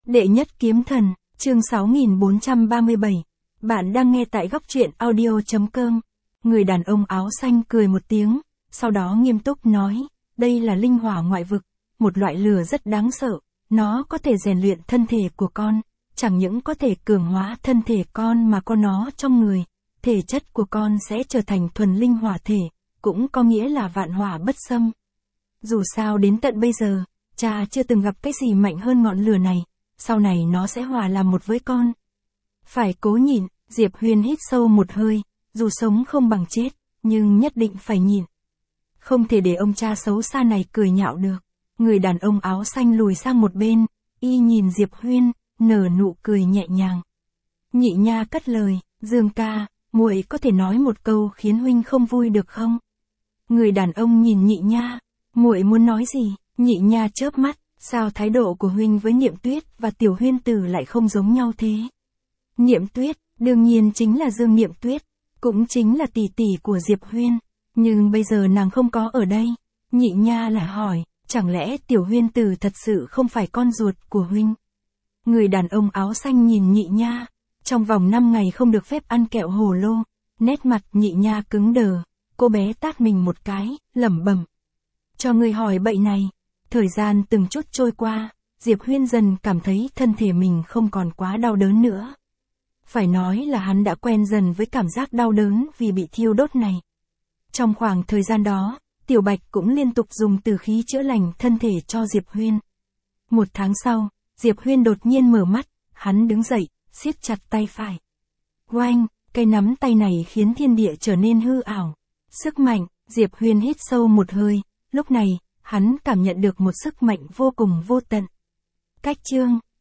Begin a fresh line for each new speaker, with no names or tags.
Đệ nhất kiếm thần, chương 6437. Bạn đang nghe tại góc truyện audio.com. Người đàn ông áo xanh cười một tiếng, sau đó nghiêm túc nói, đây là linh hỏa ngoại vực, một loại lửa rất đáng sợ, nó có thể rèn luyện thân thể của con, chẳng những có thể cường hóa thân thể con mà có nó trong người, thể chất của con sẽ trở thành thuần linh hỏa thể, cũng có nghĩa là vạn hỏa bất xâm. Dù sao đến tận bây giờ, cha chưa từng gặp cái gì mạnh hơn ngọn lửa này, sau này nó sẽ hòa làm một với con. Phải cố nhịn, Diệp Huyên hít sâu một hơi, dù sống không bằng chết, nhưng nhất định phải nhịn. Không thể để ông cha xấu xa này cười nhạo được. Người đàn ông áo xanh lùi sang một bên, y nhìn Diệp Huyên, nở nụ cười nhẹ nhàng. Nhị nha cất lời, Dương ca, muội có thể nói một câu khiến huynh không vui được không? Người đàn ông nhìn nhị nha, muội muốn nói gì? Nhị nha chớp mắt, sao thái độ của huynh với Niệm Tuyết và Tiểu Huyên Tử lại không giống nhau thế? Niệm Tuyết, đương nhiên chính là Dương Niệm Tuyết, cũng chính là tỷ tỷ của Diệp Huyên, nhưng bây giờ nàng không có ở đây. Nhị nha lại hỏi, chẳng lẽ Tiểu Huyên Tử thật sự không phải con ruột của huynh? Người đàn ông áo xanh nhìn nhị nha, trong vòng 5 ngày không được phép ăn kẹo hồ lô, nét mặt nhị nha cứng đờ, cô bé tát mình một cái, lẩm bẩm. Cho người hỏi bậy này. Thời gian từng chút trôi qua, Diệp Huyên dần cảm thấy thân thể mình không còn quá đau đớn nữa. Phải nói là hắn đã quen dần với cảm giác đau đớn vì bị thiêu đốt này. Trong khoảng thời gian đó, Tiểu Bạch cũng liên tục dùng từ khí chữa lành thân thể cho Diệp Huyên. 1 tháng sau, Diệp Huyên đột nhiên mở mắt, hắn đứng dậy, siết chặt tay phải. Oanh, cái nắm tay này khiến thiên địa trở nên hư ảo. Sức mạnh, Diệp Huyên hít sâu một hơi, lúc này, hắn cảm nhận được một sức mạnh vô cùng vô tận. Cách chương